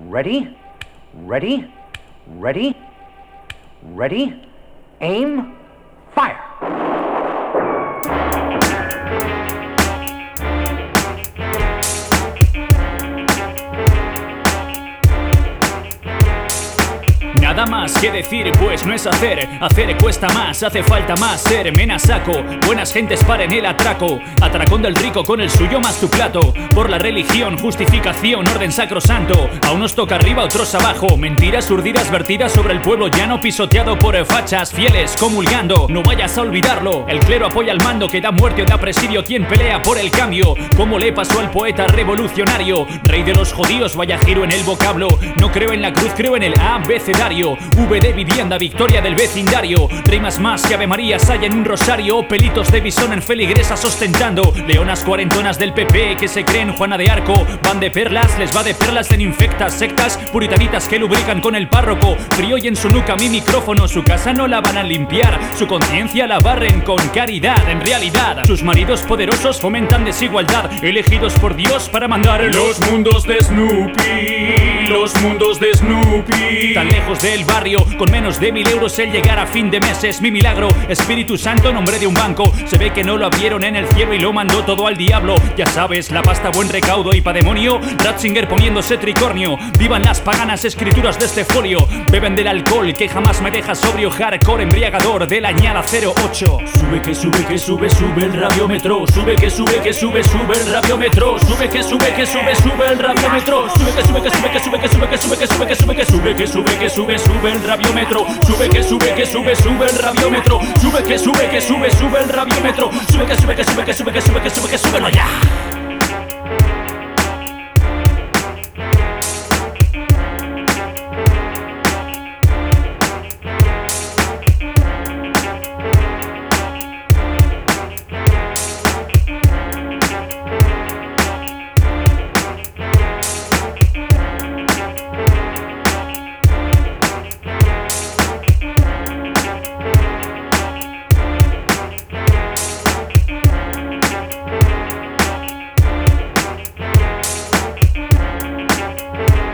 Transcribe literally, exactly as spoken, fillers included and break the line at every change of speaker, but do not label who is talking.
Ready? Ready? Ready? Ready? Aim, fire!
Nada más que decir, pues no es hacer. Hacer cuesta más, hace falta más ser. Mena saco, buenas gentes paren el atraco. Atracón del rico con el suyo más tu plato. Por la religión, justificación, orden sacrosanto. A unos toca arriba, a otros abajo. Mentiras urdidas vertidas sobre el pueblo llano, pisoteado por fachas fieles comulgando. No vayas a olvidarlo, el clero apoya al mando, que da muerte o da presidio quien pelea por el cambio. Como le pasó al poeta revolucionario, rey de los judíos, vaya giro en el vocablo. No creo en la cruz, creo en el abecedario. V de vivienda, victoria del vecindario. Rimas más que Ave Marías hay en un rosario. Pelitos de bisón en feligresas ostentando. Leonas cuarentonas del P P que se creen Juana de Arco. Van de perlas, les va de perlas en infectas sectas puritanitas que lubrican con el párroco. Frío y en su nuca mi micrófono. Su casa no la van a limpiar, su conciencia la barren con caridad. En realidad, sus maridos poderosos fomentan desigualdad, elegidos por Dios para mandar los mundos de Snoopy. Los mundos de Snoopy. Tan lejos del barrio, con menos de mil euros el llegar a fin de mes es mi milagro. Espíritu Santo, nombre de un banco. Se ve que no lo abrieron en el cielo y lo mandó todo al diablo. Ya sabes, la pasta buen recaudo y pa' demonio. Ratzinger poniéndose tricornio. Vivan las paganas escrituras de este folio. Beben del alcohol que jamás me deja sobrio. Hardcore embriagador de la añada cero ocho. Sube que sube que sube, sube el radiómetro. Sube que sube que sube, sube el radiómetro. Sube que sube que sube, sube el radiómetro. Sube que sube que sube que sube que sube que sube que sube que sube que sube que sube que sube sube el radiómetro. Sube que sube que sube sube el radiómetro. Sube que sube que sube sube el radiómetro. Sube que sube que sube que sube que sube que sube que sube ya.